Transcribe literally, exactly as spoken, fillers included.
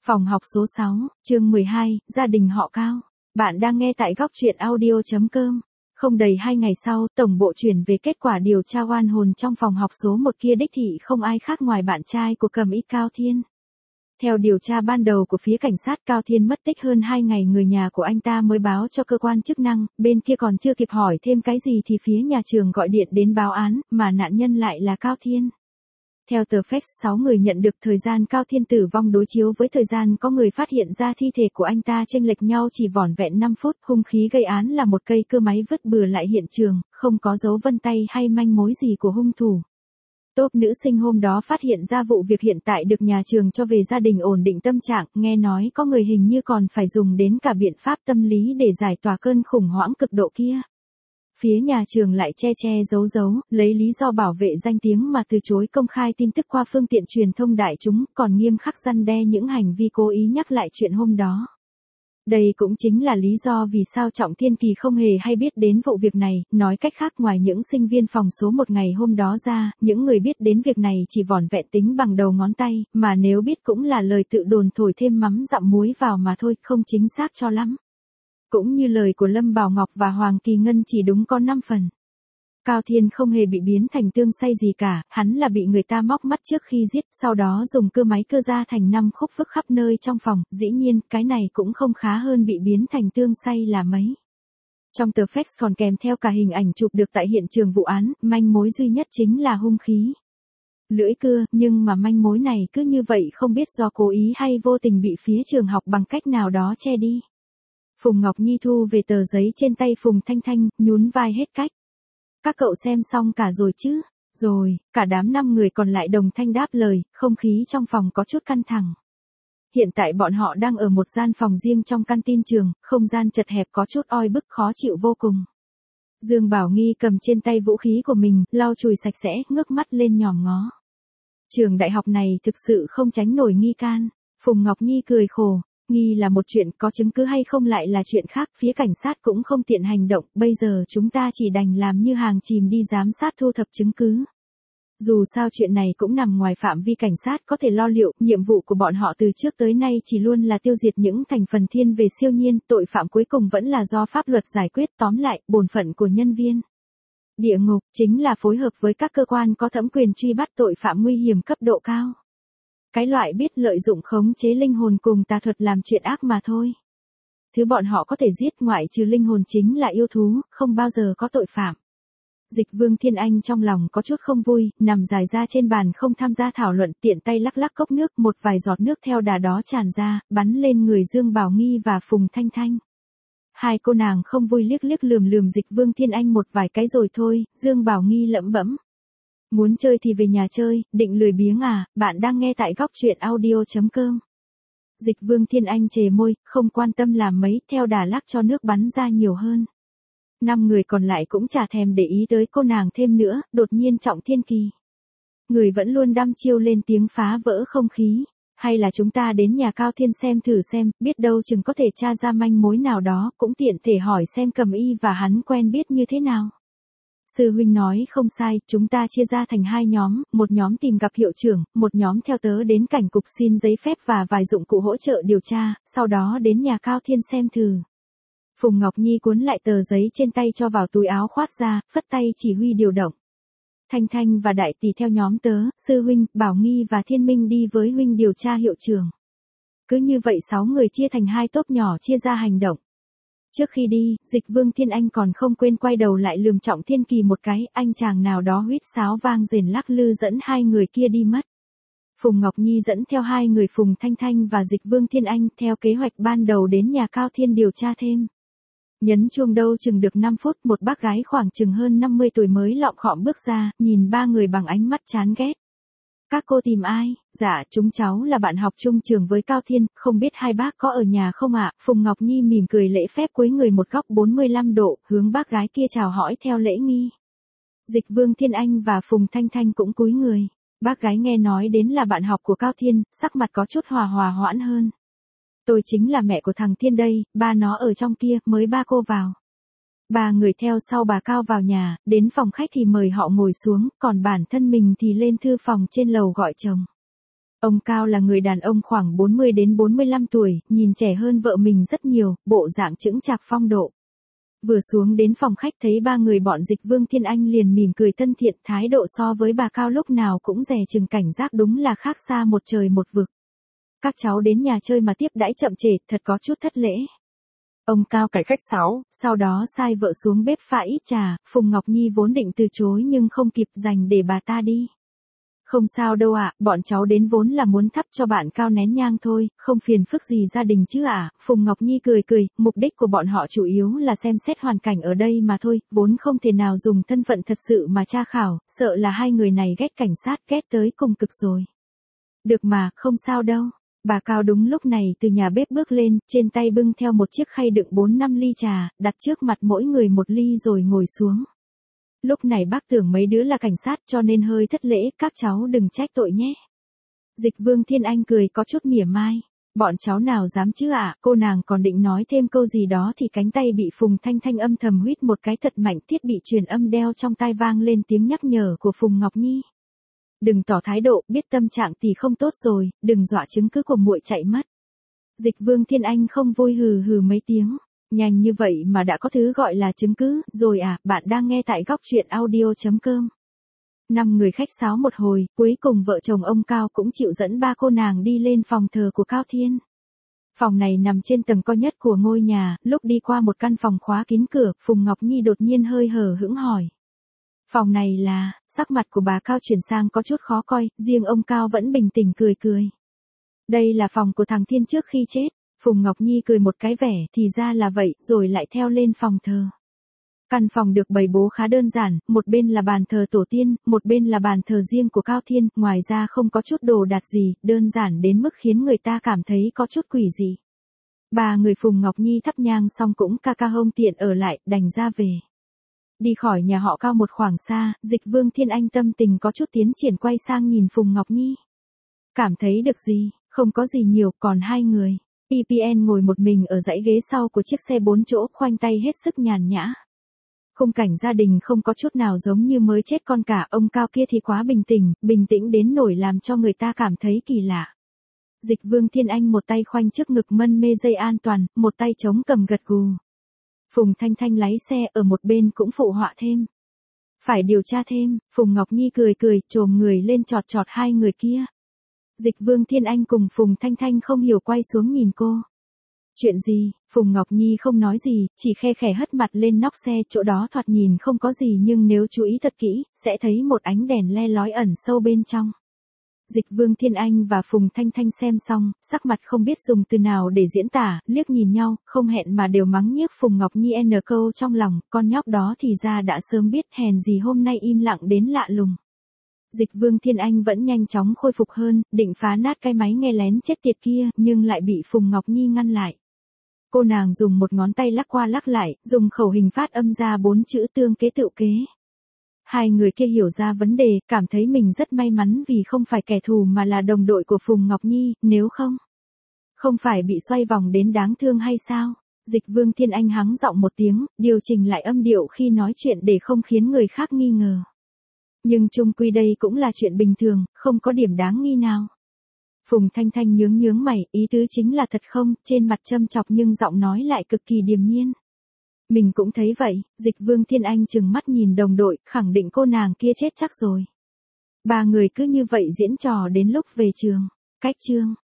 Phòng học số sáu, chương mười hai, gia đình họ Cao. Bạn đang nghe tại góc truyện audio.com. Không đầy hai ngày sau, tổng bộ chuyển về kết quả điều tra oan hồn trong phòng học số một kia đích thị không ai khác ngoài bạn trai của Cầm Y Cao Thiên. Theo điều tra ban đầu của phía cảnh sát, Cao Thiên mất tích hơn hai ngày, người nhà của anh ta mới báo cho cơ quan chức năng, bên kia còn chưa kịp hỏi thêm cái gì thì phía nhà trường gọi điện đến báo án, mà nạn nhân lại là Cao Thiên. Theo tờ Fax, sáu người nhận được thời gian Cao Thiên tử vong đối chiếu với thời gian có người phát hiện ra thi thể của anh ta chênh lệch nhau chỉ vỏn vẹn năm phút, hung khí gây án là một cây cưa máy vứt bừa lại hiện trường, không có dấu vân tay hay manh mối gì của hung thủ. Tốp nữ sinh hôm đó phát hiện ra vụ việc hiện tại được nhà trường cho về gia đình ổn định tâm trạng, nghe nói có người hình như còn phải dùng đến cả biện pháp tâm lý để giải tỏa cơn khủng hoảng cực độ kia. Phía nhà trường lại che che giấu giấu, lấy lý do bảo vệ danh tiếng mà từ chối công khai tin tức qua phương tiện truyền thông đại chúng, còn nghiêm khắc răn đe những hành vi cố ý nhắc lại chuyện hôm đó. Đây cũng chính là lý do vì sao Trọng Thiên Kỳ không hề hay biết đến vụ việc này, nói cách khác ngoài những sinh viên phòng số một ngày hôm đó ra, những người biết đến việc này chỉ vỏn vẹn tính bằng đầu ngón tay, mà nếu biết cũng là lời tự đồn thổi thêm mắm dặm muối vào mà thôi, không chính xác cho lắm. Cũng như lời của Lâm Bảo Ngọc và Hoàng Kỳ Ngân chỉ đúng có năm phần. Cao Thiên không hề bị biến thành tương say gì cả, hắn là bị người ta móc mắt trước khi giết, sau đó dùng cưa máy cưa ra thành năm khúc vứt khắp nơi trong phòng, dĩ nhiên, cái này cũng không khá hơn bị biến thành tương say là mấy. Trong tờ Fax còn kèm theo cả hình ảnh chụp được tại hiện trường vụ án, manh mối duy nhất chính là hung khí. Lưỡi cưa, nhưng mà manh mối này cứ như vậy không biết do cố ý hay vô tình bị phía trường học bằng cách nào đó che đi. Phùng Ngọc Nhi thu về tờ giấy trên tay Phùng Thanh Thanh, nhún vai hết cách. Các cậu xem xong cả rồi chứ? Rồi, cả đám năm người còn lại đồng thanh đáp lời, không khí trong phòng có chút căng thẳng. Hiện tại bọn họ đang ở một gian phòng riêng trong canteen trường, không gian chật hẹp có chút oi bức khó chịu vô cùng. Dương Bảo Nghi cầm trên tay vũ khí của mình, lau chùi sạch sẽ, ngước mắt lên nhòm ngó. Trường đại học này thực sự không tránh nổi nghi can. Phùng Ngọc Nhi cười khổ. Nghi là một chuyện, có chứng cứ hay không lại là chuyện khác, phía cảnh sát cũng không tiện hành động, bây giờ chúng ta chỉ đành làm như hàng chìm đi giám sát thu thập chứng cứ. Dù sao chuyện này cũng nằm ngoài phạm vi cảnh sát có thể lo liệu, nhiệm vụ của bọn họ từ trước tới nay chỉ luôn là tiêu diệt những thành phần thiên về siêu nhiên, tội phạm cuối cùng vẫn là do pháp luật giải quyết, tóm lại, bổn phận của nhân viên địa ngục chính là phối hợp với các cơ quan có thẩm quyền truy bắt tội phạm nguy hiểm cấp độ cao. Cái loại biết lợi dụng khống chế linh hồn cùng tà thuật làm chuyện ác mà thôi. Thứ bọn họ có thể giết ngoại trừ linh hồn chính là yêu thú, không bao giờ có tội phạm. Dịch Vương Thiên Anh trong lòng có chút không vui, nằm dài ra trên bàn không tham gia thảo luận, tiện tay lắc lắc cốc nước, một vài giọt nước theo đà đó tràn ra, bắn lên người Dương Bảo Nghi và Phùng Thanh Thanh. Hai cô nàng không vui liếc liếc lườm lườm Dịch Vương Thiên Anh một vài cái rồi thôi, Dương Bảo Nghi lẩm bẩm. Muốn chơi thì về nhà chơi, định lười biếng à, bạn đang nghe tại góc truyện audio.com. Dịch Vương Thiên Anh chề môi, không quan tâm làm mấy, theo đà lắc cho nước bắn ra nhiều hơn. Năm người còn lại cũng chả thèm để ý tới cô nàng thêm nữa, đột nhiên Trọng Thiên Kỳ. Người vẫn luôn đăm chiêu lên tiếng phá vỡ không khí. Hay là chúng ta đến nhà Cao Thiên xem thử xem, biết đâu chừng có thể tra ra manh mối nào đó, cũng tiện thể hỏi xem Cầm Y và hắn quen biết như thế nào. Sư huynh nói không sai, chúng ta chia ra thành hai nhóm, một nhóm tìm gặp hiệu trưởng, một nhóm theo tớ đến cảnh cục xin giấy phép và vài dụng cụ hỗ trợ điều tra, sau đó đến nhà Cao Thiên xem thử. Phùng Ngọc Nhi cuốn lại tờ giấy trên tay cho vào túi áo khoác ra, phất tay chỉ huy điều động. Thanh Thanh và Đại Tỷ theo nhóm tớ, Sư huynh, Bảo Nghi và Thiên Minh đi với huynh điều tra hiệu trưởng. Cứ như vậy sáu người chia thành hai tốp nhỏ chia ra hành động. Trước khi đi, Dịch Vương Thiên Anh còn không quên quay đầu lại lườm Trọng Thiên Kỳ một cái, anh chàng nào đó huýt sáo vang rền lắc lư dẫn hai người kia đi mất. Phùng Ngọc Nhi dẫn theo hai người Phùng Thanh Thanh và Dịch Vương Thiên Anh theo kế hoạch ban đầu đến nhà Cao Thiên điều tra thêm. Nhấn chuông đâu chừng được năm phút, một bác gái khoảng chừng hơn năm mươi tuổi mới lọm khọm bước ra, nhìn ba người bằng ánh mắt chán ghét. Các cô tìm ai? Dạ, chúng cháu là bạn học chung trường với Cao Thiên, không biết hai bác có ở nhà không ạ? Phùng Ngọc Nhi mỉm cười lễ phép cúi người một góc bốn mươi lăm độ, hướng bác gái kia chào hỏi theo lễ nghi. Dịch Vương Thiên Anh và Phùng Thanh Thanh cũng cúi người. Bác gái nghe nói đến là bạn học của Cao Thiên, sắc mặt có chút hòa hòa hoãn hơn. Tôi chính là mẹ của thằng Thiên đây, ba nó ở trong kia, mới ba cô vào. Ba người theo sau bà Cao vào nhà, đến phòng khách thì mời họ ngồi xuống, còn bản thân mình thì lên thư phòng trên lầu gọi chồng. Ông Cao là người đàn ông khoảng bốn mươi đến bốn mươi lăm tuổi, nhìn trẻ hơn vợ mình rất nhiều, bộ dạng chững chạc phong độ. Vừa xuống đến phòng khách thấy ba người bọn Dịch Vương Thiên Anh liền mỉm cười thân thiện, thái độ so với bà Cao lúc nào cũng dè chừng cảnh giác, đúng là khác xa một trời một vực. Các cháu đến nhà chơi mà tiếp đãi chậm trễ, thật có chút thất lễ. Ông Cao cải khách sáo, sau đó sai vợ xuống bếp pha ít trà, Phùng Ngọc Nhi vốn định từ chối nhưng không kịp dành để bà ta đi. Không sao đâu ạ, bọn cháu đến vốn là muốn thắp cho bạn Cao nén nhang thôi, không phiền phức gì gia đình chứ ạ. Phùng Ngọc Nhi cười cười, mục đích của bọn họ chủ yếu là xem xét hoàn cảnh ở đây mà thôi, vốn không thể nào dùng thân phận thật sự mà tra khảo, sợ là hai người này ghét cảnh sát ghét tới cùng cực rồi. Được mà, không sao đâu. Bà Cao đúng lúc này từ nhà bếp bước lên, trên tay bưng theo một chiếc khay đựng bốn năm ly trà, đặt trước mặt mỗi người một ly rồi ngồi xuống. Lúc này bác tưởng mấy đứa là cảnh sát cho nên hơi thất lễ, các cháu đừng trách tội nhé. Dịch Vương Thiên Anh cười có chút mỉa mai. Bọn cháu nào dám chứ ạ, cô nàng còn định nói thêm câu gì đó thì cánh tay bị Phùng Thanh Thanh âm thầm huýt một cái thật mạnh, thiết bị truyền âm đeo trong tai vang lên tiếng nhắc nhở của Phùng Ngọc Nhi. Đừng tỏ thái độ, biết tâm trạng thì không tốt rồi, đừng dọa chứng cứ của muội chạy mất. Dịch Vương Thiên Anh không vui hừ hừ mấy tiếng. Nhanh như vậy mà đã có thứ gọi là chứng cứ, rồi à, bạn đang nghe tại góc truyện audio.com. Năm người khách sáo một hồi, cuối cùng vợ chồng ông Cao cũng chịu dẫn ba cô nàng đi lên phòng thờ của Cao Thiên. Phòng này nằm trên tầng cao nhất của ngôi nhà, lúc đi qua một căn phòng khóa kín cửa, Phùng Ngọc Nhi đột nhiên hơi hờ hững hỏi. Phòng này là, sắc mặt của bà Cao chuyển sang có chút khó coi, riêng ông Cao vẫn bình tĩnh cười cười. Đây là phòng của thằng Thiên trước khi chết. Phùng Ngọc Nhi cười một cái vẻ, thì ra là vậy, rồi lại theo lên phòng thờ. Căn phòng được bày bố khá đơn giản, một bên là bàn thờ tổ tiên, một bên là bàn thờ riêng của Cao Thiên, ngoài ra không có chút đồ đạc gì, đơn giản đến mức khiến người ta cảm thấy có chút quỷ dị. Ba người Phùng Ngọc Nhi thắp nhang xong cũng ca ca hông tiện ở lại, đành ra về. Đi khỏi nhà họ Cao một khoảng xa, Dịch Vương Thiên Anh tâm tình có chút tiến triển quay sang nhìn Phùng Ngọc Nhi. Cảm thấy được gì, không có gì nhiều, còn hai người. i pê en ngồi một mình ở dãy ghế sau của chiếc xe bốn chỗ, khoanh tay hết sức nhàn nhã. Khung cảnh gia đình không có chút nào giống như mới chết con cả, ông Cao kia thì quá bình tĩnh, bình tĩnh đến nỗi làm cho người ta cảm thấy kỳ lạ. Dịch Vương Thiên Anh một tay khoanh trước ngực mân mê dây an toàn, một tay chống cầm gật gù. Phùng Thanh Thanh lái xe ở một bên cũng phụ họa thêm. Phải điều tra thêm, Phùng Ngọc Nhi cười cười, chồm người lên chọt chọt hai người kia. Dịch Vương Thiên Anh cùng Phùng Thanh Thanh không hiểu quay xuống nhìn cô. Chuyện gì, Phùng Ngọc Nhi không nói gì, chỉ khe khẽ hất mặt lên nóc xe, chỗ đó thoạt nhìn không có gì nhưng nếu chú ý thật kỹ, sẽ thấy một ánh đèn le lói ẩn sâu bên trong. Dịch Vương Thiên Anh và Phùng Thanh Thanh xem xong, sắc mặt không biết dùng từ nào để diễn tả, liếc nhìn nhau, không hẹn mà đều mắng nhiếc Phùng Ngọc Nhi n câu trong lòng, con nhóc đó thì ra đã sớm biết, hèn gì hôm nay im lặng đến lạ lùng. Dịch Vương Thiên Anh vẫn nhanh chóng khôi phục hơn, định phá nát cái máy nghe lén chết tiệt kia, nhưng lại bị Phùng Ngọc Nhi ngăn lại. Cô nàng dùng một ngón tay lắc qua lắc lại, dùng khẩu hình phát âm ra bốn chữ tương kế tựu kế. Hai người kia hiểu ra vấn đề, cảm thấy mình rất may mắn vì không phải kẻ thù mà là đồng đội của Phùng Ngọc Nhi, nếu không, không phải bị xoay vòng đến đáng thương hay sao? Dịch Vương Thiên Anh hắng giọng một tiếng, điều chỉnh lại âm điệu khi nói chuyện để không khiến người khác nghi ngờ. Nhưng chung quy đây cũng là chuyện bình thường, không có điểm đáng nghi nào. Phùng Thanh Thanh nhướng nhướng mày, ý tứ chính là thật không, trên mặt châm chọc nhưng giọng nói lại cực kỳ điềm nhiên. Mình cũng thấy vậy, Dịch Vương Thiên Anh trừng mắt nhìn đồng đội, khẳng định cô nàng kia chết chắc rồi. Ba người cứ như vậy diễn trò đến lúc về trường. Cách chương